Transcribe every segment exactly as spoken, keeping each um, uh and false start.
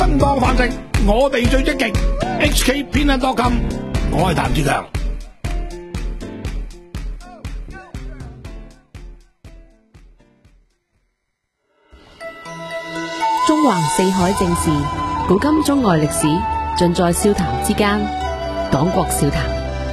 分檔飯食，我哋最積極。H K 偏袒多金，我係譚志強。 中橫四海正事，古今中外歷史，盡在笑談之間。廣國笑談。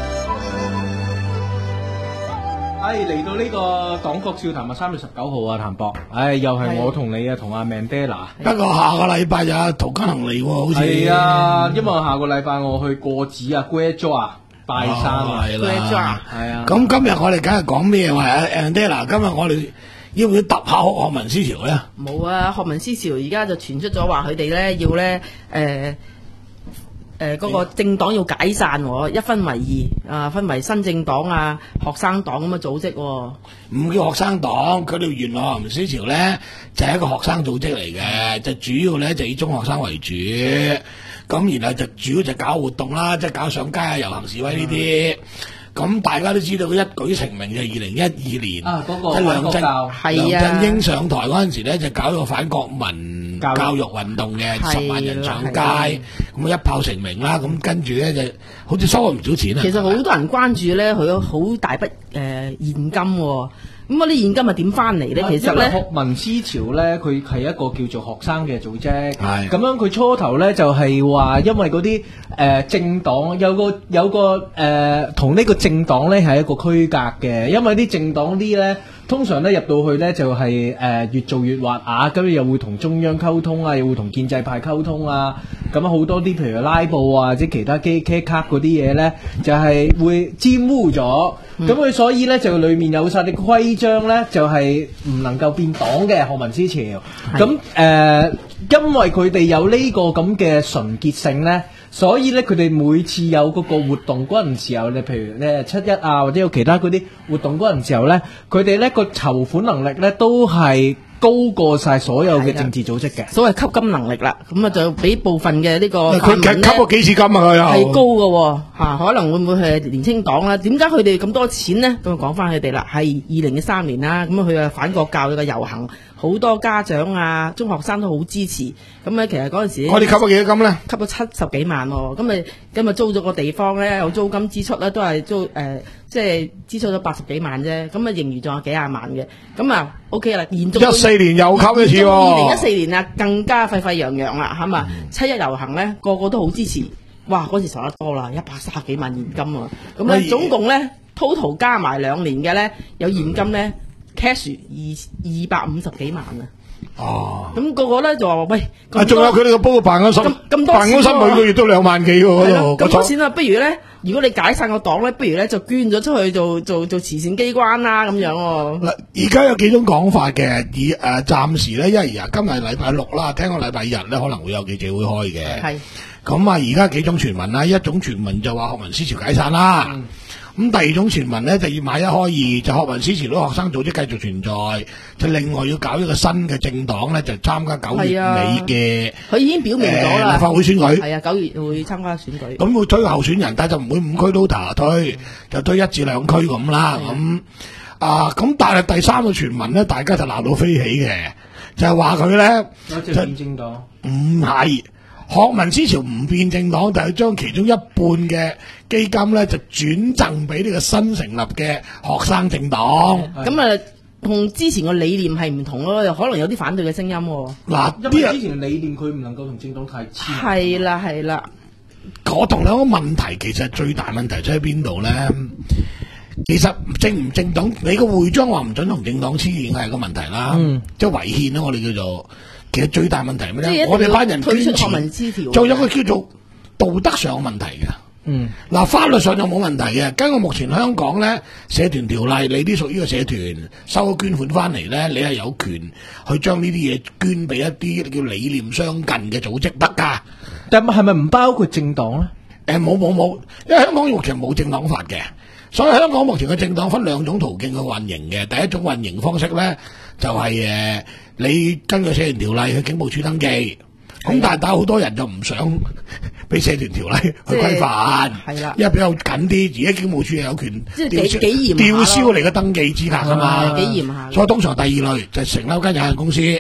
唉，嚟到呢個廣國笑談啊，三月十九號啊，譚博，唉，又係我同你啊，同阿 Mandela。 不過下個禮拜就淘金行李喎，好似係啊，因為下個禮拜我去過寺啊 ，Great Joy 啊，拜山啊 ，Great Joy 係啊。 咁今日我哋梗係講咩話啊 Mandela，今日我哋要唔要揼下學民思潮咧？ 冇啊，學民思潮而家就傳出咗話佢哋咧要咧誒。誒，嗰個政黨要解散，一分為二，啊，分為新政黨啊、學生黨咁嘅組織。 唔叫學生黨，佢哋原來學民思潮咧就係一個學生組織嚟嘅，就主要咧就以中學生為主，咁然後就主要就搞活動啦，即係搞上街啊、遊行示威呢啲。咁大家都知道佢一舉成名就係二零一二年， 啊嗰個即係梁振係啊梁振英上台嗰陣時咧，就搞一個反國民教育運動嘅，十萬人上街，咁一炮成名啦。咁跟住咧就好似收咗唔少錢啊。 其實好多人關注咧，佢有好大筆誒、呃、現金、哦。咁嗰啲現金係點翻嚟咧？其實咧， 學民思潮咧，佢係一個叫做學生嘅組織。 係咁樣，佢初頭咧就係話，因為嗰啲誒政黨有個有個誒同呢個政黨咧係一個區隔嘅，因為啲政黨啲咧。通常咧入到去咧就係、是、誒、呃、越做越滑啊，跟住又會同中央溝通啊，又會同建制派溝通啊，咁好多啲譬如拉布啊，或者其他機 K 卡嗰啲嘢咧，就係、是、會沾污咗，咁佢、嗯、所以咧就裏面有晒啲規章咧，就係、是、唔能夠變黨嘅學民思潮，咁誒、呃、因為佢哋有呢個咁嘅純潔性咧。所以咧，佢哋每次有嗰個活動嗰陣時候，你譬如咧七一啊，或者有其他嗰啲活動嗰陣時候咧，佢哋咧個籌款能力咧都係高過晒所有嘅政治組織嘅， 所謂吸金能力啦。咁啊，就俾部分嘅呢個佢吸過幾次金啊？佢又係高嘅嚇，可能會唔會係年青黨啦？點解佢哋咁多錢呢？咁啊，講翻佢哋啦，係二零一三年啦，咁啊，佢啊反國教嘅遊行。好多家長啊、中學生都好支持，咁咧其實嗰陣時， 我哋吸咗幾多金咧？ 吸咗七十幾萬喎，咁咪今日租咗個地方咧，有租金支出咧，都係租誒、呃，即係支出咗八十幾萬啫，咁啊盈餘仲有幾廿萬嘅，咁啊 OK 啦，延續一四年又吸一次喎， 二零一四年啊更加沸沸揚揚啦，係嘛？嗯、七一遊行咧個個都好支持，哇！嗰時籌得多啦，一百三十幾萬現金啊，咁咧總共咧 total 加埋兩年嘅咧有現金咧。cash 二二百五十幾萬啊！哦，咁、那個個咧就話喂， 啊，仲有佢哋個煲辦公室，咁咁多辦公室每個月都兩萬幾喎嗰度， 咁多錢啊！不如咧，如果你解散個黨咧，不如咧就捐咗出去做做做慈善機關啦咁樣喎。 嗱，而家有幾種講法嘅，而誒暫時咧，因為而家今日禮拜六啦，聽講禮拜日咧可能會有記者會開嘅。係，咁啊，而家幾種傳聞啦，一種傳聞就話學民思潮解散啦。嗯咁第二種傳聞咧就要買一開二，就學民思潮啲學生組織繼續存在，就另外要搞一個新嘅政黨咧，就參加九月尾嘅，佢、 啊、已經表明咗啦、 呃，立法會選舉係啊，九月會參加選舉。 咁會推候選人，但就唔會五區都推，就推一至兩區咁啦。咁啊，咁但係第三個傳聞咧，大家就鬧到飛起嘅，就係話佢咧有隻變政黨， 唔係。學民思潮唔變政黨，但係將其中一半嘅基金咧就轉贈俾呢個新成立嘅學生政黨。 咁啊，同之前個理念係唔同咯，又可能有啲反對嘅聲音。 嗱， 因為之前理念佢唔能夠同政黨太黐。 係啦，係啦。 我同兩個問題，其實最大問題出喺邊度咧？其實政唔政黨，你個會章話唔准同政黨黐，已經係個問題啦。嗯，即係違憲啦，我哋叫做。其實最大問題係咩咧？我哋班人捐錢，仲有個叫做道德上嘅問題嘅。嗯，嗱，法律上就冇問題嘅。根據目前香港咧社團條例，你啲屬於個社團收咗捐款翻嚟咧，你係有權去將呢啲嘢捐俾一啲叫理念相近嘅組織得㗎。 但係咪唔包括政黨咧？ 誒，冇冇冇，因為香港目前冇政黨法嘅，所以香港目前嘅政黨分兩種途徑去運營嘅。第一種運營方式咧就係、是、誒。你根據社團條例去警務處登記，咁但係但好多人就唔想俾社團條例去規範，係啦，因為比較緊啲。而家警務處又有權即係幾幾嚴吊銷你嘅登記資格㗎嘛， 幾嚴下。 所以通常第二類就成立間有限公司，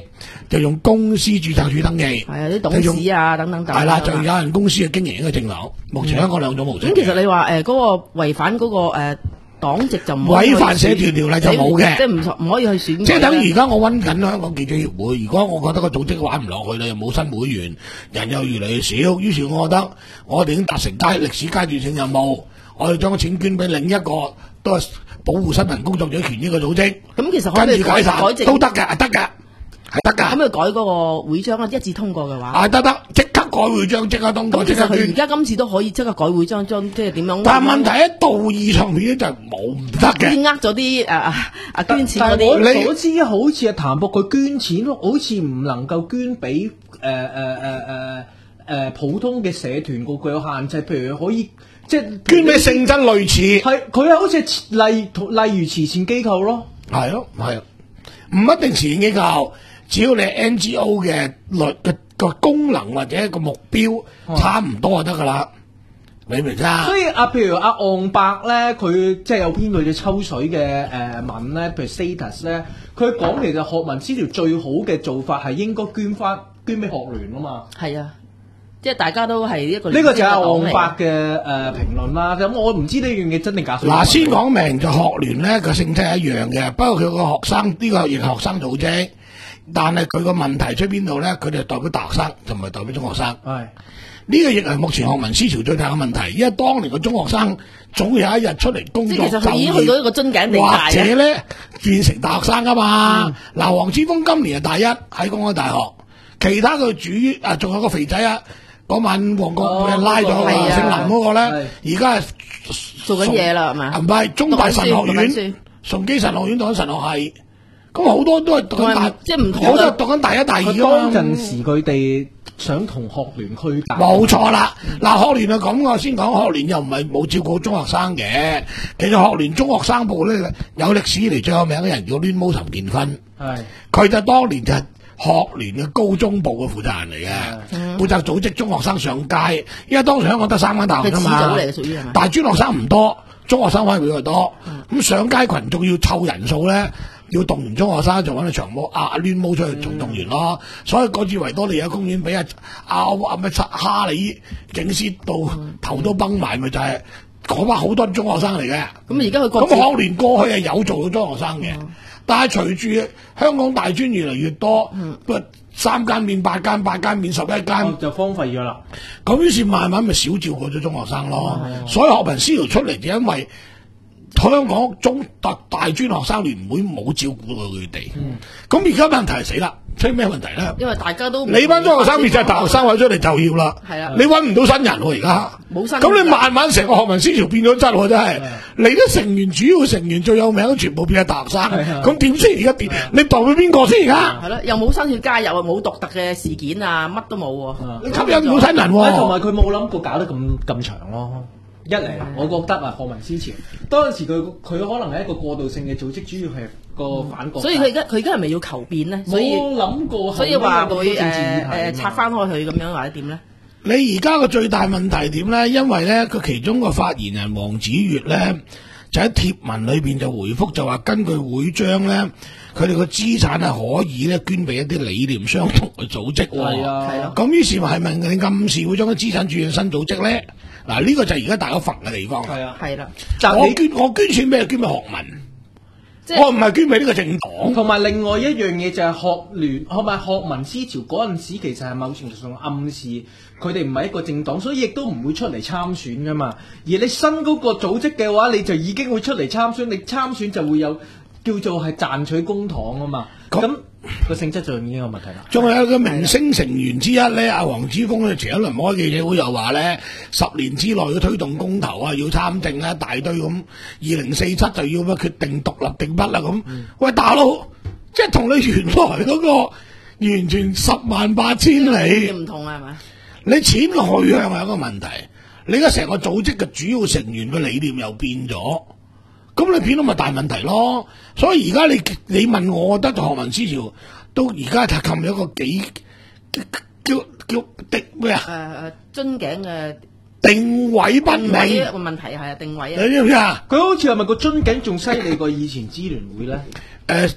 就用公司註冊處登記， 係啊，啲董事啊等等等。 係啦，就有人公司嘅經營一個政黨。目前香港兩種模式。 咁其實你話誒嗰個違反嗰個誒黨籍就唔可以違反社團條例就冇嘅， 即係唔唔可以去選舉。 即係等於而家我溫緊香港記者協會，如果我覺得個組織玩唔落去啦，又冇新會員，人又越嚟越少，於是我覺得我哋已經達成階歷史階段性任務，我哋將個錢捐俾另一個都係保護新聞工作者權益嘅組織。 咁其實可唔可以跟住解散改正都得㗎，得㗎，係得㗎。 咁佢改嗰個會章啊，一致通過嘅話， 啊得得，即刻改會章，即刻通過， 咁其實佢而即刻捐。 家今次都可以即刻改會章，將即係點樣？ 但係問題喺道義上面咧就冇唔得嘅。 好似呃咗啲誒啊捐錢嗰但係我啲， 所知好似阿譚博佢捐錢，好似唔能夠捐俾誒誒誒誒誒普通嘅社團個，佢有限制，譬如可以即係捐俾性質類似， 係佢係好似例例如慈善機構咯。 係咯，係啊，唔一定慈善機構，只要你係 N G O 嘅律嘅個功能或者個目標差唔多就得噶啦，你明唔明啊？ 所以啊，譬如阿昂伯咧，佢即係有篇佢嘅抽水嘅誒文咧，譬如 status 咧，佢講其實學民思潮最好嘅做法係應該捐翻捐俾學聯啊嘛。 係啊，即係大家都係一個呢個就係昂伯伯嘅誒評論啦。咁我唔知呢樣嘢真定假。 嗱，先講明就學聯咧個性質係一樣嘅，不過佢個學生呢個亦係學生組織，但係佢個問題出邊度咧？佢哋代表大學生，就唔係代表中學生。 係。 呢個亦係目前學民思潮最大嘅問題，因為當年嘅中學生總有一日出嚟工作即係其實佢已經去到一個樽頸地或帶者咧變成大學生噶嘛。嗱、黃之鋒今年係大一喺公開大學，其他佢主啊仲有個肥仔啊，嗰晚旺角俾人拉咗哦嗰個係啊姓林嗰個咧，而家係做緊嘢啦，係嘛？ 唔係中大神學讀緊書院、崇基神學院讀緊神學系，咁好多都係讀緊大同埋，即係唔同嘅好多係讀緊大一、大二佢㗎嘛當陣時佢哋想同學聯區隔。 冇錯啦，嗱學聯係咁，我先講學聯又唔係冇照顧中學生嘅。其實學聯中學生部咧有歷史以嚟最有名嘅人叫攣毛陳建勳， 係佢就當年就係學聯嘅高中部嘅負責人嚟嘅，負責組織中學生上街。因為當時香港得三間大學㗎佢始祖嘛嚟嘅，屬於係嘛？ 但係專學生唔多，中學生反而比較多。咁、上街群眾要湊人數咧。要動員中學生就揾阿長毛啊阿攣毛出去重動員咯，所以嗰次維多利亞公園俾阿阿阿咩哈利警司到頭都崩埋，咪就係嗰班好多中學生嚟嘅。 咁而家佢各咁自學聯過去係有做到中學生嘅，但係隨住香港大專越嚟越多，不三間變八間，八間變十一間， 就荒廢咗啦。 咁於是慢慢咪少照顧咗中學生咯。所以學民思潮出嚟就因為。香港中特大專學生聯會冇照顧到佢哋，咁而家問題係死啦，出咩問題咧？ 因為大家都唔你班中學生變晒大學生，位出嚟就業啦， 係啊你揾唔到新人喎而家， 冇新人咁你慢慢成個學民思潮變咗質喎，真係，你啲成員主要成員最有名都全部變晒大學生，咁點先而家變？你代表邊個先而家？ 係咯，又冇新血加入啊，冇獨特嘅事件啊，乜都冇喎。 你吸引唔到新人喎， 同埋佢冇諗過搞得咁咁長咯。一嚟，我覺得啊，學民思潮當陣時佢佢可能係一個過渡性嘅組織，主要係個反國。 所以佢而家佢而家係咪要求變咧？所以冇諗過， 所以話會誒誒誒拆翻開佢咁樣或者點咧？ 你而家個最大問題點咧？因為咧，佢其中個發言人黃子悅咧，就喺貼文裏邊就回覆就話，根據會章咧，佢哋個資產係可以咧捐俾一啲理念相同嘅組織。 係啊， 係咯。 咁於是咪係咪你暗示會將啲資產轉向新組織咧？嗱，呢個就係而家大家煩嘅地方。 係啊， 係啦， 我但你捐我捐錢俾捐俾學民， 即係我唔係捐俾呢個政黨。 同埋另外一樣嘢就係學聯，係咪學民思潮嗰陣時其實係某程度上暗示佢哋唔係一個政黨，所以亦都唔會出嚟參選噶嘛。而你新嗰個組織嘅話，你就已經會出嚟參選，你參選就會有叫做係賺取公帑啊嘛。咁個性質就已經有問題啦。 仲有一個明星成員之一咧，阿黃之鋒咧，前一輪開記者會又話咧，十年之內要推動公投啊，要參政啊，一大堆咁，二零四七就要咩決定獨立定不啦咁。嗯、喂，大佬，即係同你原來嗰個完全十萬八千里唔同啊，係咪？ 你錢嘅去向係一個問題，你而家成個組織嘅主要成員嘅理念又變咗。咁你變到咪大問題咯？所以而家你你問我，我覺得學民思潮都而家就冚咗一個幾叫叫定咩啊？ 誒誒樽頸嘅定位不明位個問題係啊，定位啊。 你知唔知啊？ 佢好似係咪個樽頸仲犀利過以前支聯會咧？ 誒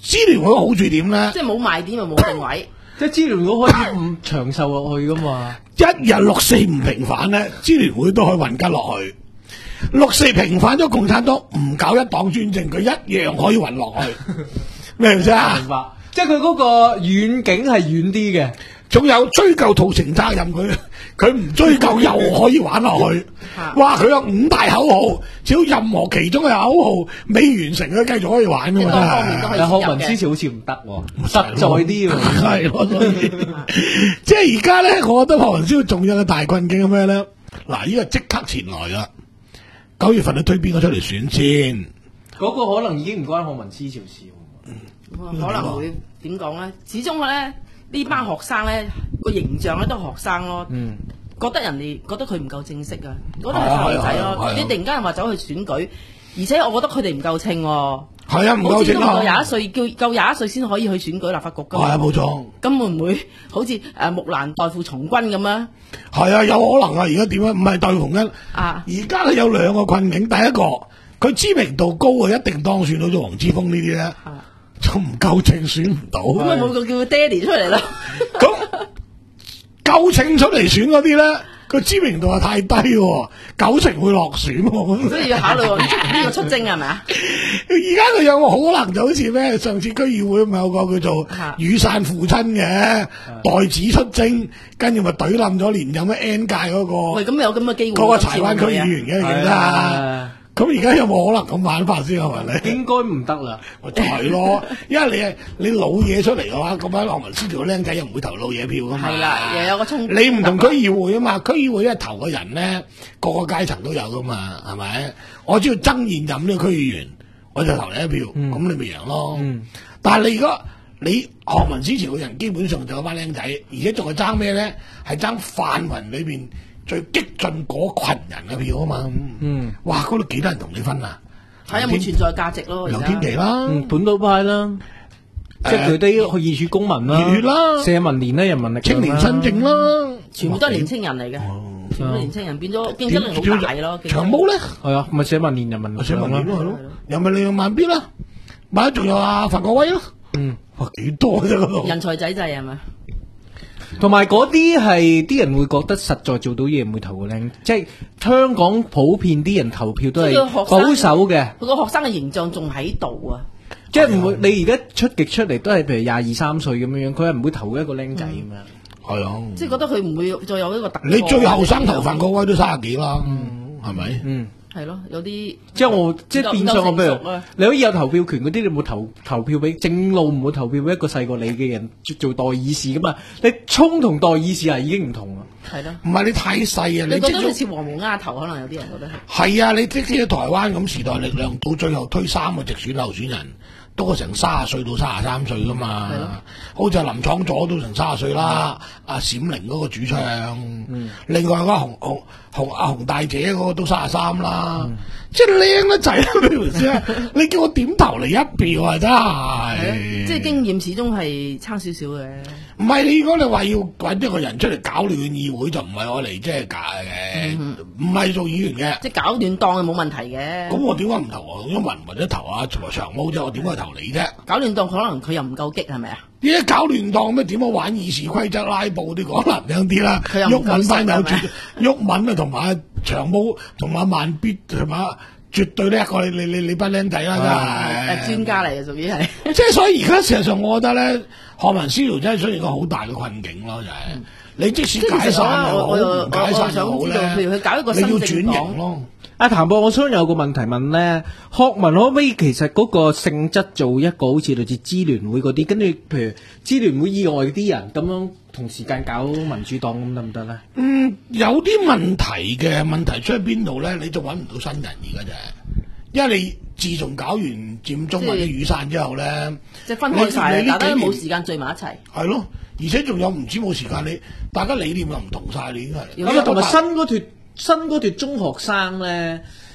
支聯會嘅好處點咧？ 即係冇賣點又冇定位。 即係支聯會可以唔長壽落去噶嘛？ 一日六四唔平反咧，支聯會都可以混吉落去。六四平反咗共產黨，唔搞一黨專政，佢一樣可以混落去。明唔明啊？ 明白。即係佢嗰個遠景係遠啲嘅。 仲有追究屠城責任，佢佢唔追究又可以玩落去。哇！佢有五大口號，只要任何其中嘅口號未完成，佢繼續可以玩噶嘛。 多方面都可以但學民思潮好似唔得喎，實在啲喎。 係咯，所以即係而家咧，我覺得學民思潮仲有個大困境係咩咧？嗱，呢個即刻前來啦！九月份你推邊個出嚟選先？ 嗰個可能已經唔關學民思潮事。 可能會點講咧？始終咧呢班學生咧個形象咧都係學生咯， 嗯， 覺得人哋覺得佢唔夠正式啊，覺得係細路仔咯。你突然間又話走去選舉，而且我覺得佢哋唔夠稱喎。 係啊，唔夠稱好似都唔夠廿一歲，叫夠廿一歲先可以去選舉立法局㗎。 係啊，冇錯。 咁會唔會好似誒木蘭代父從軍咁啊？ 係啊，有可能啊！而家點啊？唔係代父從軍啊！ 而家咧有兩個困境，第一個佢知名度高啊，一定當選到咗黃之鋒呢啲咧。就唔夠稱選唔到， 咁咪冇個叫佢爹哋出嚟啦。 咁夠稱出嚟選嗰啲咧，個知名度係太低喎，九成會落選喎。 所以要考慮呢個出征係咪啊？ 而家佢有個可能就好似咩？上次區議會咪有個叫做雨傘父親嘅代子出征，跟住咪懟冧咗連任嘅 N 屆嗰個。 喂，咁有咁嘅機會？ 嗰個柴灣區議員嘅記得。咁而家有冇可能咁玩法先係咪你？ 應該唔得啦， 就係咯，因為你係你老嘢出嚟嘅話，咁樣學民思潮嘅僆仔又唔會投老嘢票噶嘛。 係啦，又有個衝。 你唔同區議會啊嘛，區議會一投嘅人咧，個個階層都有噶嘛，係咪？我只要爭現任呢個區議員，我就投你一票，咁、嗯、你咪贏咯。嗯、但係你如果你學民思潮嘅人，基本上就有班僆仔，而且仲係爭咩咧？係爭泛民裏邊最激進嗰群人嘅票啊嘛，嗯，哇，嗰度幾多人同你分啊？ 睇有冇存在價值咯， 劉天琪啦， 嗯，本土派啦，即係佢啲去熱血公民啦， 熱血啦， 社民連啦，人民力青年新政啦， 全部都係年青人嚟嘅，全部年青人變咗競爭力好大咯。 長毛咧， 係啊，咪社民連、人民力社民連咯，係咯，人民力量慢必啦，咪仲有阿范國威咯，嗯，哇，幾多啫嗰度？ 人才濟濟係咪？ 同埋嗰啲係啲人會覺得實在做到嘢唔會投個靚，即係香港普遍啲人投票都係保守嘅。 佢個學生嘅形象仲喺度啊！ 即係唔會，你而家出極出嚟都係譬如廿二三歲咁樣樣，佢係唔會投一個僆仔咁樣。 係啊， 即係覺得佢唔會再有一個突破。 你最後生投范國威都三十幾啦，係咪？嗯。 係咯，有啲即係我即係變相我譬如你可以有投票權嗰啲，你冇投投票俾正路，唔會投票俾一個細過你嘅人做代議士噶嘛？你衝同代議士係已經唔同啦。係咯， 唔係你太細啊！ 你覺得佢似黃毛丫頭，可能有啲人覺得係。 係啊，你即使喺台灣咁時代力量到最後推三個直選候選人，都係成卅歲到卅三歲噶嘛。係咯，好似林昶佐都成卅歲啦。阿閃靈嗰個主唱，嗯、另外嗰個洪洪洪阿洪大姐嗰個都卅三啦。嗯、即係靚得滯啦，你唔知啊？你叫我點投你一票啊？真係， 即係經驗始終係差少少嘅。 唔係你如果你話要揾一個人出嚟搞亂議會，就唔係我嚟即係假嘅，唔係、嗯、做議員嘅。 即係搞亂檔係冇問題嘅。咁我點解唔投啊？咁雲或者投啊長毛啫，我點解投你啫？ 搞亂檔可能佢又唔夠激係咪啊？ 依家搞亂檔咩？點樣玩議事規則拉布啲講難聽啲啦？毓民班有絕，毓民啊同埋長毛同埋慢必係嘛？絕對叻過你你你你班僆仔啦，真係。誒專家嚟嘅，屬於係。 即係所以而家事實上，我覺得咧，學民思潮真係出現個好大嘅困境咯，就係、是、你即使解散又好，唔解散又好咧， 譬如佢搞一個新你要轉型咯。 阿譚博，我想有個問題問咧，學民可唔可以其實嗰個性質做一個好似類似支聯會嗰啲，跟住譬如支聯會以外啲人咁樣同時間搞民主黨咁得唔得咧？嗯， 有啲問題嘅問題出喺邊度咧？你就揾唔到新人而家啫，因為你自從搞完佔中或者雨傘之後咧， 即係分開晒，大家都冇時間聚埋一齊。 係咯，而且仲有唔止冇時間，你大家理念又唔同晒，你已經係。 咁啊，同埋新嗰脱。新嗰段中學生咧，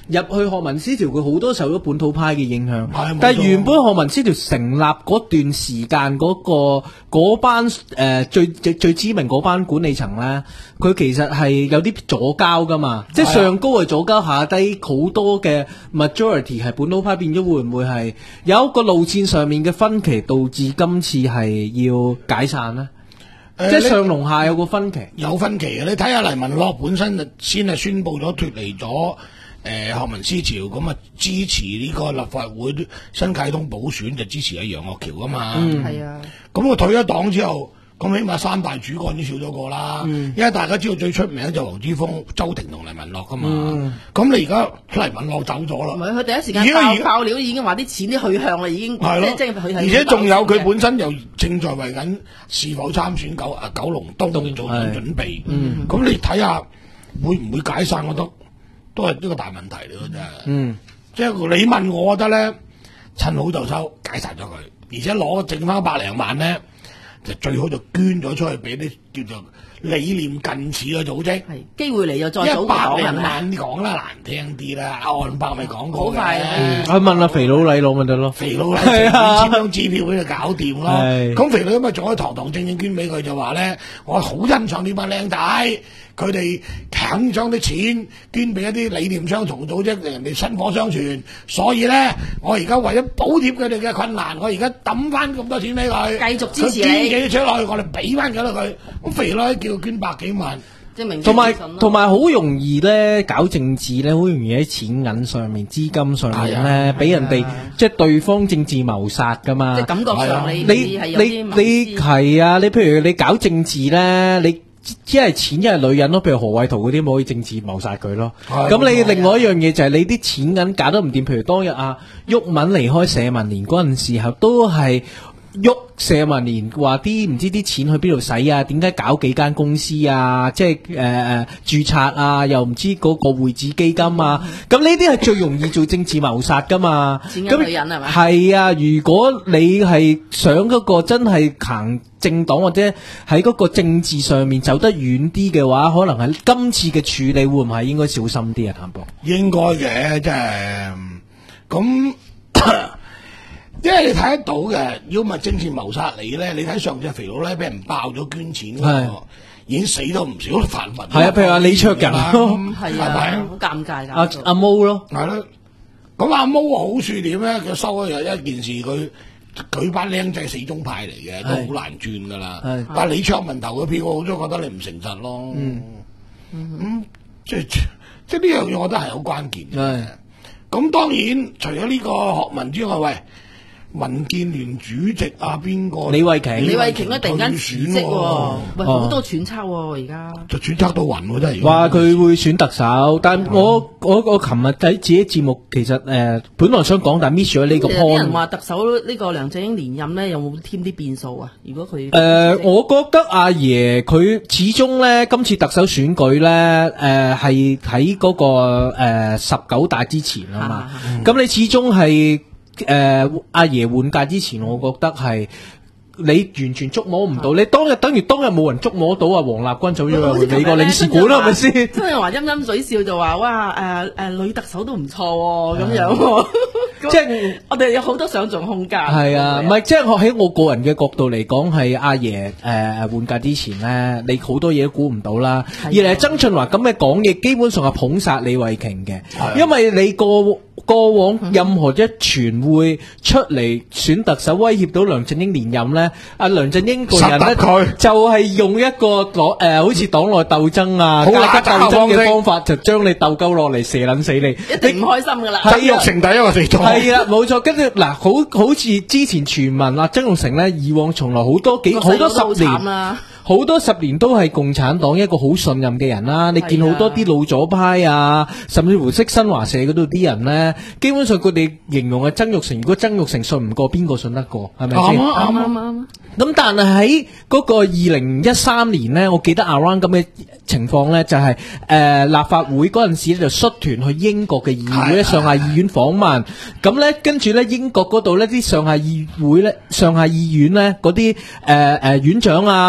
入去學民思潮，佢好多受咗本土派嘅影響。 係但係原本學民思潮成立嗰段時間嗰、嗰個嗰班誒、呃、最最最知名嗰班管理層咧，佢其實係有啲左膠噶嘛，即係上高係左膠，下低好多嘅 majority 係本土派，變咗會唔會係有一個路線上面嘅分歧，導致今次係要解散呢？ 呃、 即係上龍下有個分歧， 有分歧嘅。你睇下黎文樂本身就先係宣布咗脱離咗誒學民思潮，咁啊支持呢個立法會新界東補選，就支持阿楊岳橋啊嘛。 嗯，係啊。 咁佢退咗黨之後，咁起碼三大主幹已經少咗個啦。嗯、因為大家知道最出名就黃之鋒、周庭同黎文樂噶嘛。咁、嗯、你而家黎文樂走咗啦， 唔係佢第一時間爆爆料已經話啲錢啲去向啦，已經係咯。 即係佢係而且仲有佢本身又正在為緊是否參選九啊九龍東做緊準備。咁、嗯、你睇下會唔會解散？我覺得都係呢個大問題嚟嘅啫。嗯，即係你問我，我覺得咧，趁好就收，解散咗佢，而且攞剩翻百零萬咧。就最好就捐咗出去俾啲叫做理念近似嘅組織，係機會嚟又再組百零萬講啦，難聽啲啦，岸伯咪講過嘅，好快啊！我問阿肥佬禮攞咪得咯， 肥佬禮簽張支票俾佢搞掂咯。咁肥佬咁咪仲可以堂堂正正捐俾佢，就話咧，我好欣賞呢班靚仔，佢哋肯將啲錢捐俾一啲理念相同組織，人哋薪火相傳，所以咧，我而家為咗補貼佢哋嘅困難，我而家抌翻咁多錢俾佢， 繼續支持你。 捐幾出落去，我哋俾翻幾多佢。咁肥佬叫佢捐百幾萬， 同埋同埋好容易咧搞政治咧，好容易喺錢銀上面、資金上面咧，俾人哋即係對方政治謀殺噶嘛。 即係感覺上你你你你係啊！你譬如你搞政治咧，你一係錢一係女人咯。譬如何偉圖嗰啲，咪可以政治謀殺佢咯。咁你另外一樣嘢就係你啲錢銀搞得唔掂。譬如當日啊，毓民離開社民連嗰陣時候，都係。喐社民連話啲唔知啲錢去邊度使啊？點解搞幾間公司啊？即係誒誒註冊啊？又唔知嗰個匯紙基金啊？咁呢啲係最容易做政治謀殺噶嘛？ 錢嘅女人係咪？ 係啊！如果你係想嗰個真係行政黨或者喺嗰個政治上面走得遠啲嘅話，可能係今次嘅處理會唔係應該小心啲啊？譚博應該嘅，即係咁。因為你睇得到嘅，如果唔係政治謀殺你咧，你睇上次肥佬咧俾人爆咗捐錢嗰個，已經死咗唔少泛民。係啊，譬如話李卓人咯， 係咪好尷尬㗎？ 阿阿毛咯， 係咯。咁阿毛好處點咧？佢收咗有一件事，佢佢班僆仔死忠派嚟嘅，都好難轉㗎啦。但係李卓文投嘅票，我都覺得你唔誠實咯。嗯，咁即係即係呢樣嘢，我覺得係好關鍵嘅。咁當然除咗呢個學民之外，喂。民建聯主席啊，邊個？ 李慧瓊， 李慧瓊咧突然間辭職喎，喂，好多揣測喎，而家就揣測到暈喎，真係。 話佢會選特首，但我我我琴日睇自己節目，其實誒本來想講，但 miss 咗呢個 point。 有人話特首呢個梁振英連任咧，有冇添啲變數啊？如果佢誒，我覺得阿爺佢始終咧，今次特首選舉咧，誒係喺嗰個誒十九大之前啊嘛，咁你始終係。誒、呃，阿爺換屆之前，我覺得係你完全捉摸唔到。你當日等於當日冇人捉摸到啊！黃立軍走咗去美國領事館啦，係咪先？ 真係話陰陰水笑就話哇誒誒、呃呃，女特首都唔錯喎，咁樣。即係我哋有好多想象空間。係啊，唔係即係我喺我個人嘅角度嚟講，係阿爺誒誒換屆之前咧，你好多嘢都估唔到啦。二嚟曾俊華咁嘅講嘢，基本上係捧殺李慧瓊嘅，因為你個。過往任何一傳會出嚟選特首威脅到梁振英連任咧，阿梁振英個人咧就係用一個攞誒，好似黨內鬥爭啊、階級鬥爭嘅方法，就將你鬥鳩落嚟，射撚死你， 一定唔開心噶啦。 曾鈺成第一個死咗。 係啦，冇錯。跟住嗱，好好似之前傳聞啊，曾鈺成咧，以往從來好多幾好多十年。好多十年都係共產黨一個好信任嘅人啦，你見好多啲老左派啊，甚至乎識新華社嗰度啲人咧，基本上佢哋形容係曾鈺成，如果曾鈺成信唔過，邊個信得過？係咪先？ 啱啱啱。 咁但係喺嗰個二零一三年咧，我記得 around 咁嘅情況咧，就係、是、誒、呃、立法會嗰陣時咧就率團去英國嘅議會咧上下議院訪問，咁咧跟住咧英國嗰度咧啲上下議會咧上下議院咧嗰啲誒誒院長啊。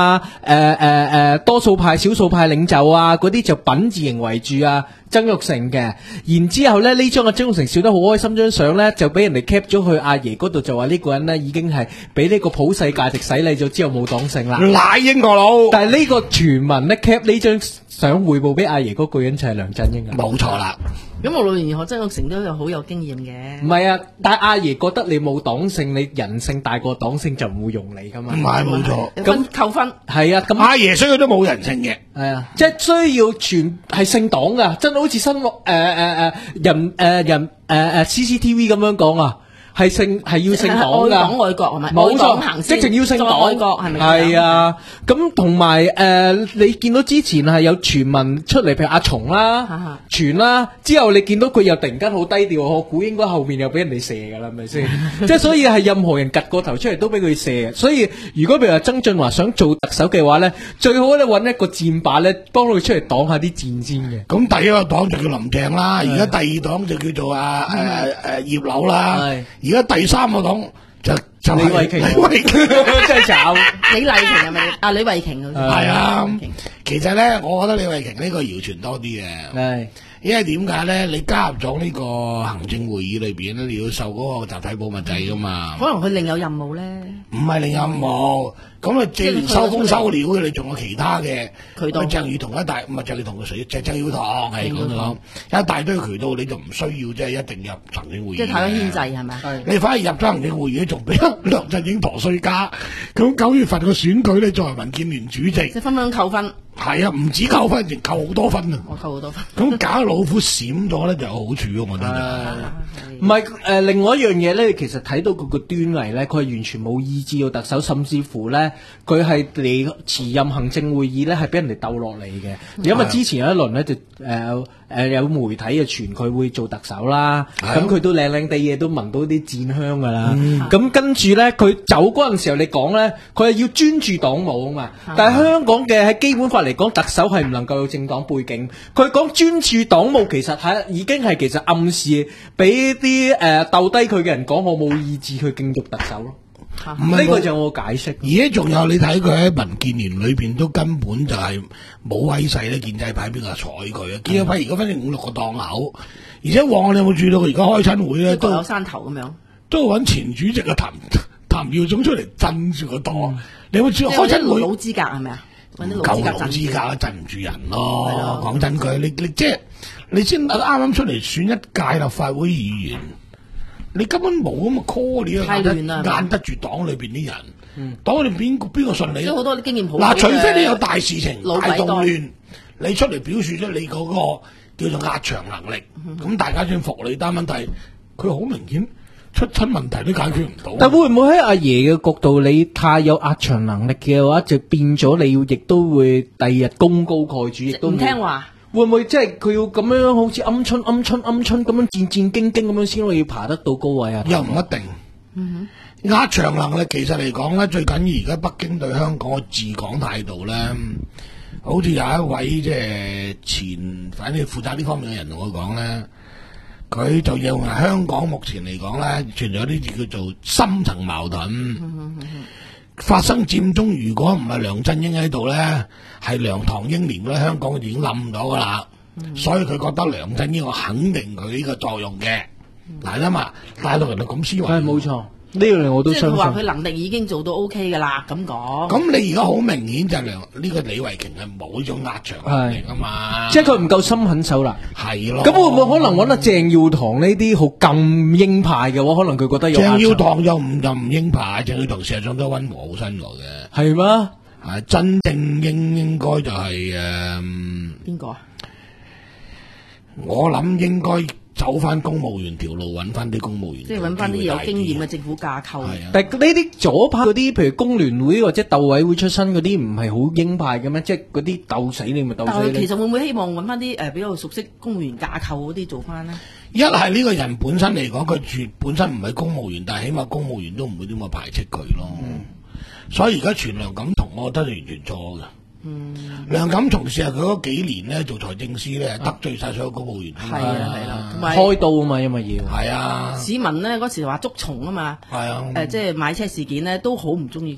誒誒誒多數派、少數派領袖啊，嗰啲就品字形圍住啊曾鈺成嘅。然之後咧呢張啊曾鈺成笑得好開心張相咧，就俾人哋 cap 咗去阿爺嗰度，就話呢個人咧已經係俾呢個普世價值洗禮咗之後冇黨性啦。 賴英國佬， 但係呢個傳聞咧 cap 呢張相匯報俾阿爺嗰個人就係梁振英啊。 冇錯啦。 咁我老年學曾鈺成都有好有經驗嘅。 唔係啊，但係阿爺覺得你冇黨性，你人性大過黨性就唔會用你噶嘛。 唔係冇錯。 咁扣分係啊，咁阿爺所以都冇人性嘅。 係啊，即係需要全係姓黨噶，真係好似新誒誒誒人誒人誒誒 C C T V 咁樣講啊。係姓係要姓黨噶， 愛黨愛國係咪？ 冇愛黨行錯， 先即情要姓黨。 愛國係咪？ 係啊，咁同埋誒，你見到之前係有傳聞出嚟，譬如阿松啦、傳啦，之後你見到佢又突然間好低調，我估應該後面又俾人哋射噶啦，係咪先？即係所以係任何人趌個頭出嚟都俾佢射。所以如果譬如話曾俊華想做特首嘅話咧，最好咧揾一個箭靶咧，幫佢出嚟擋下啲箭先嘅。 咁第一個黨就叫林鄭啦，而家第二黨就叫做啊誒誒葉劉啦。而家第三個黨就就李慧瓊， 李慧瓊真係慘。 李麗瓊係咪？啊，李慧瓊係啊，其實咧，我覺得李慧瓊呢個謠傳多啲嘅， 係因為點解咧？你加入咗呢個行政會議裏邊咧，你要受嗰個集體保密制噶嘛。 可能佢另有任務咧。 唔係另有任務，咁啊，既然收風收料嘅，你仲有其他嘅渠道。 鄭裕彤一大，唔係鄭裕彤嘅水，鄭鄭裕彤係咁講，一大堆渠道，你就唔需要即係一定入行政會議。 即係太多牽制係咪？ 你反而入咗行政會議，仲俾梁振英陀衰家。咁九月份嘅選舉咧，作為民建聯主席， 即係分分扣分。 係啊，唔止扣分，仲扣好多分啊！ 我扣好多分。 咁假老虎閃咗咧，就有好處咯，我覺得。 唔係誒，另外一樣嘢咧，其實睇到佢個端倪咧，佢係完全冇意志到特首，甚至乎咧，佢係嚟辭任行政會議咧，係俾人哋鬥落嚟嘅。因為之前有一輪咧，就誒誒、呃、有媒體就傳佢會做特首啦，咁佢都靚靚地嘢都聞到啲戰香噶啦。咁、嗯、跟住咧，佢走嗰陣時候，你講咧，佢係要專注黨務啊嘛。但係香港嘅喺基本法嚟講，特首係唔能夠有政黨背景。佢講專注黨務，其實係已經係其實暗示俾啲誒鬥低佢嘅人講，我冇意志去競逐特首咯。呢個就我解釋。 而家仲有你睇佢喺民建聯裏邊都根本就係冇威勢咧，建制派邊個睬佢啊？建制派而家反正五六個檔口，而且往你有冇注意到佢而家開親會咧都有山頭咁樣， 都揾前主席嘅譚譚耀宗出嚟鎮住個檔。你有冇注意開親會老資格係咪啊？ 夠老資格鎮唔住人咯。講真句，你你即係你先啱啱出嚟選一屆立法會議員。你根本冇咁嘅 call， 你壓壓得住黨裏邊啲人，嗯、黨裏邊邊邊個順利？ 即係好多啲經驗好。 嗱，除非你有大事情、 老大動亂，你出嚟表示咗你嗰個叫做壓場能力，咁、嗯、大家先服你。但問題佢好明顯出親問題都解決唔到。 但會唔會喺阿爺嘅角度，你太有壓場能力嘅話，就變咗你要亦都會第二日功高蓋主，亦都唔聽話。 會唔會即係佢要咁樣好似鵪鶉鵪鶉鵪鶉咁樣戰戰兢兢咁樣先可以爬得到高位啊？ 又唔一定。嗯哼，壓場能力其實嚟講咧，最緊要而家北京對香港嘅治港態度咧，好似有一位即係前反正負責呢方面嘅人同我講咧，佢就認為香港目前嚟講咧，存在啲叫做深層矛盾。嗯哼，發生佔中，如果唔係梁振英喺度咧，係梁唐英年咧，香港已經冧咗噶啦。嗯、所以佢覺得梁振英我肯定佢呢個作用嘅。嗱啊嘛，大陸人就咁思維。係冇錯，呢樣嘢我都相信。即係佢話佢能力已經做到 O K 噶啦，咁講。 咁你而家好明顯就係梁呢、呢個李慧瓊係冇呢種壓場能力噶嘛。 即係佢唔夠心狠手辣。 係咯。 咁會唔會可能揾阿鄭耀棠呢啲好咁鷹派嘅話，可能佢覺得有壓場。 鄭耀棠又唔又唔鷹派，鄭耀棠事實上都溫和好身和嘅。 係咩？ 係真正應應該就係誒邊個啊？ 我諗應該走翻公務員條路，揾翻啲公務員， 即係揾翻啲有經驗嘅政府架構。 係啊， 但係呢啲左派嗰啲，譬如工聯會或者鬥委會出身嗰啲，唔係好鷹派嘅咩？即係嗰啲鬥死你咪鬥死你。 但係其實會唔會希望揾翻啲誒比較熟悉公務員架構嗰啲做翻呢？ 一係呢個人本身嚟講，佢住本身唔係公務員，但係起碼公務員都唔會點樣排斥佢咯。嗯、所以而家傳梁錦松，我覺得係完全錯嘅。嗯，梁錦松事實佢嗰幾年咧做財政司咧，得罪晒所有公務員。 係啊係啦，同埋開刀啊嘛，因為要係啊。 市民咧嗰時話捉蟲啊嘛。 係啊。 誒，即係買車事件咧，都好唔中意佢。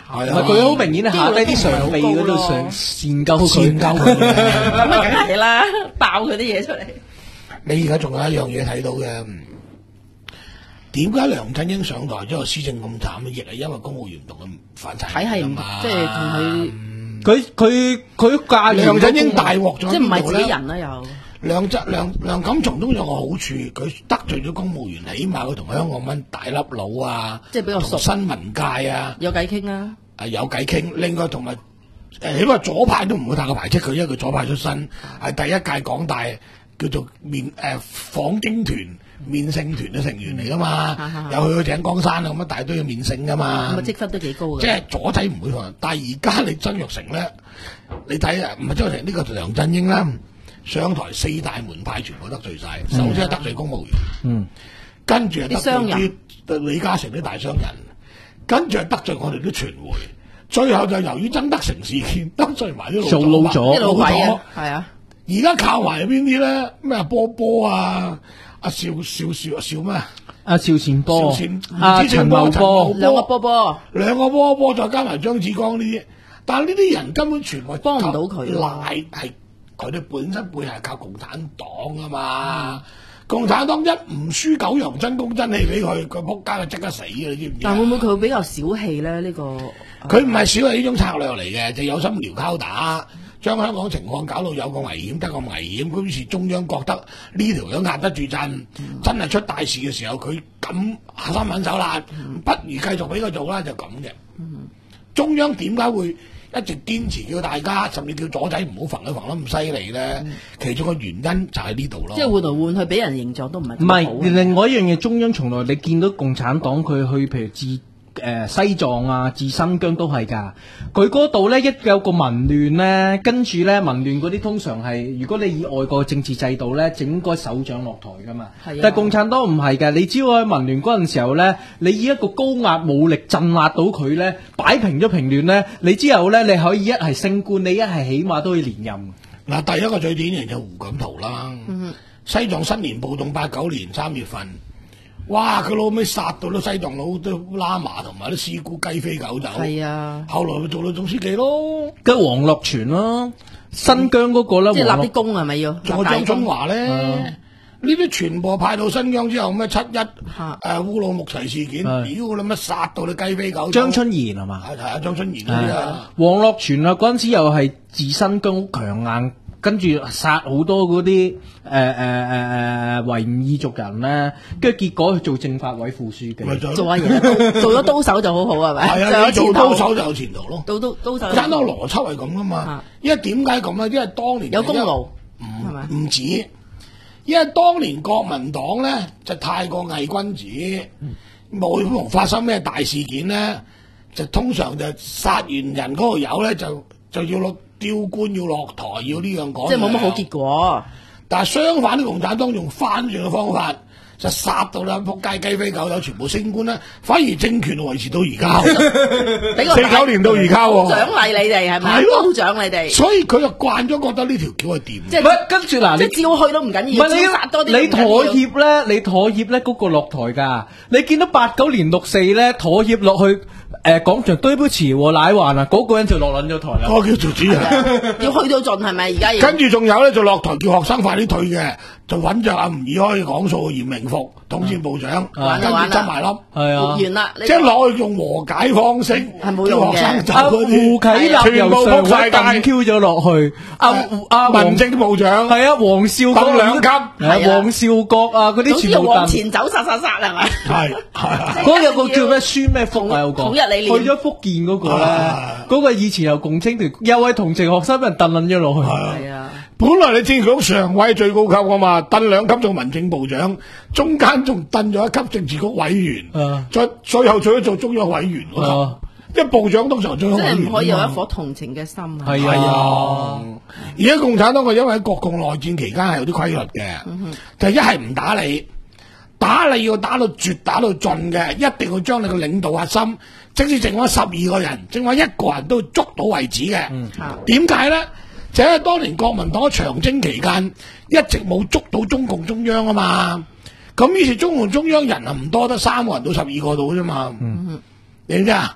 係唔係佢好明顯係下低啲上臂嗰度上善鳩佢， 善鳩佢嘅。 咁啊，梗係啦，爆佢啲嘢出嚟。 你而家仲有一樣嘢睇到嘅，點解梁振英上台之後施政咁慘咧？亦係因為公務員同佢反齊體系唔嘛， 即係同佢， 佢佢佢駕馭梁振英大鑊咗即係唔係喺邊度咧？ 自己人啦又。 梁振梁梁錦松都有個好處，佢得罪咗公務員，起碼佢同香港蚊大粒佬啊， 即係比較熟同新聞界啊， 有偈傾啦。 啊有偈傾。另外同埋誒，起碼左派都唔會太過排斥佢，因為佢左派出身，係第一屆港大叫做面誒訪京團面聖團嘅成員嚟噶嘛， 嗯有去到井岡山啊咁一大堆嘅面聖噶嘛， 咁啊積分都幾高嘅。 即係左仔唔會放。但係而家你曾鈺成咧，你睇啊，唔係曾鈺成呢個就梁振英啦。上台四大門派全部得罪晒，首先係得罪公務員， 嗯， 跟住係得罪啲商人啲李嘉誠啲大商人，跟住係得罪我哋啲傳媒，最後就由於曾德成事件得罪埋啲做老咗啲老鬼咗啊，係啊， 而家靠埋邊啲咧？咩阿波波啊，阿邵邵邵邵咩？ 阿邵善波邵善、 阿唔知陳茂波， 兩個波波。 兩個波波再加埋張志剛呢啲，但係呢啲人根本全部幫唔到佢賴係。佢哋本身背係靠共產黨啊嘛，共產黨一唔輸九陽真功真氣俾佢，佢仆街佢即刻死嘅，你知唔知？ 但會唔會佢會比較小氣咧？呢個佢唔係少係呢種策略嚟嘅，就有心撩交打，將香港情況搞到有個危險得個危險。咁於是中央覺得呢條友壓得住陣，嗯、真係出大事嘅時候，佢咁下心狠手辣，嗯、不如繼續俾佢做啦，就咁嘅。嗯、中央點解會一直堅持叫大家，甚至叫左仔唔好揈佢揈得咁犀利咧？嗯、其中個原因就喺呢度咯。 即係換來換去，俾人形象都唔係唔係另外一樣嘢，中央從來你見到共產黨佢去譬如自。誒、呃、西藏啊，至新疆都係㗎。佢嗰度咧一有個民亂咧，跟住咧民亂嗰啲通常係，如果你以外國政治制度咧，整該首長落台㗎嘛。係啊。但係共產黨唔係㗎，你只要喺民亂嗰陣時候咧，你以一個高壓武力鎮壓到佢咧，擺平咗平亂咧，你之後咧你可以一係升官，你一係起碼都可以連任。 嗱，第一個最典型就胡錦濤啦。嗯、西藏新年暴動八九年三月份。哇！佢老尾殺到啲西藏佬都喇嘛同埋啲師姑雞飛狗走。係啊，後來咪做到總書記咯。 跟黃樂全咯，新疆嗰個咧， 即係立啲功係咪要？ 仲有張春華咧，呢啲全部派到新疆之後，咩七一誒烏魯木齊事件，屌你乜殺到你雞飛狗走。 張春賢係嘛？ 係係啊，張春賢嗰啲啊。 黃樂全啊，嗰陣時又係自新疆好強硬。跟住殺好多嗰啲誒誒誒誒維吾爾族人咧，跟住結果去做政法委副書記， 做下嘢，做咗刀手就好好係咪？ 係啊，做刀手就有前途咯。 刀刀刀手， 簡單邏輯係咁噶嘛。因為點解咁咧？因為當年有功勞， 唔唔止，因為當年國民黨咧就太過偽君子，冇冇發生咩大事件咧，就通常就殺完人嗰個友咧就就要落。丟官要落台，要呢樣講， 即係冇乜好結果。 但係相反，啲共產黨用翻轉嘅方法，就殺到啦，仆街雞飛狗走，全部升官啦，反而政權維持到而家，四九年到而家喎， 獎勵你哋係咪？高獎你哋。 所以佢就慣咗覺得呢條橋係掂。 即係跟住嗱， 你照去都唔緊要， 唔係你殺多啲。 你妥協咧，你妥協咧，嗰個落台㗎。你見到八九年六四咧，妥協落去。誒，廣場對不起和奶環啊，嗰個人就落撚咗台啦。 嗰個叫做主任， 要去到盡係咪？而家要跟住仲有咧，就落台叫學生快啲退嘅，就揾着阿吳以開講數嚴明福統戰部長，跟住執埋粒， 係啊， 完啦， 即係攞去用和解方式， 係冇用嘅。 阿胡啟立由上位掟 Q 咗落去，阿阿民政部長係啊，黃少國兩級， 係黃少國啊，嗰啲全部往前走，殺殺殺係咪？ 係係。 嗰有個叫咩孫咩福啊？有個。 去咗福建嗰個咧，嗰個以前由共青團又係同情學生，俾人掟撚咗落去。 係啊， 本來你政局常委最高級噶嘛，掟兩級做民政部長，中間仲掟咗一級政治局委員，再最後再做中央委員嗰級。因為部長通常中央委員。 即係唔可以有一顆同情嘅心啊！ 係啊， 而家共產黨佢因為喺國共內戰期間係有啲規律嘅，就一係唔打你。打你要打到絕，打到盡嘅，一定要將你個領導核心，即使剩翻十二個人，剩翻一個人都捉到為止嘅。點解咧？就因為當年國民黨喺長征期間一直冇捉到中共中央啊嘛。咁於是中共中央人啊唔多，得三個人到十二個度啫嘛。嗯、你知唔知啊？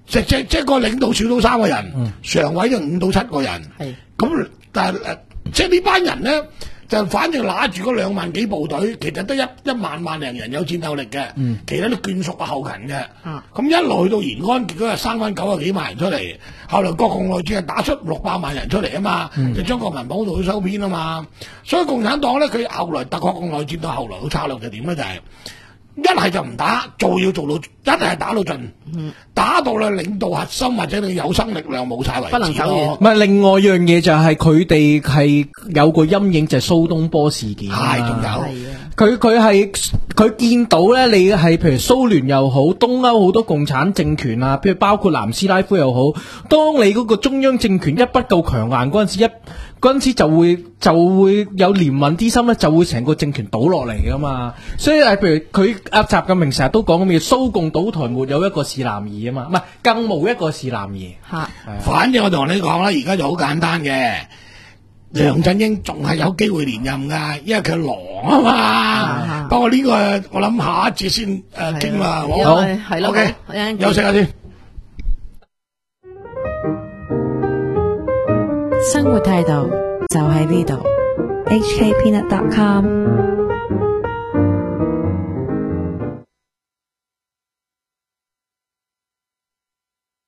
即即即個領導少到三個人， 嗯常委就五到七個人。 係咁但係誒，即係呢班人咧，就反正揦住嗰兩萬幾部隊，其實得一一萬萬零人有戰鬥力嘅， 嗯其他都眷屬啊後勤嘅。 啊咁一路去到延安，結果係生翻九十幾萬人出嚟。後來國共內戰係打出六百萬人出嚟啊嘛， 嗯就將國民黨度收編啊嘛。所以共產黨咧，佢後來特國共內戰到後來嘅策略就點咧？就係、一係就唔打，做要做到，一係打到盡，打到咧領導核心或者你有生力量冇晒為止不能走遠咯唔係另外一樣嘢就係佢哋係有個陰影就係蘇東坡事件啊係，仲有。 係啊， 佢佢係佢見到咧，你係譬如蘇聯又好，東歐好多共產政權啊，譬如包括南斯拉夫又好，當你嗰個中央政權一不夠強硬嗰陣時，一嗰陣時就會就會有憐憫之心咧，就會成個政權倒落嚟噶嘛。所以誒，譬如佢阿習近平成日都講咁嘅，蘇共倒台沒有一個是男兒啊嘛，唔係更無一個是男兒。 嚇反正我同你講啦，而家就好簡單嘅，梁振英仲係有機會連任噶，因為佢係狼啊嘛。 啊不過呢個我諗下一節先誒傾啦，好唔好好？ 係咯 OK， 好一陣見休息下先。 生活態度就喺呢度。H K Peanut dot com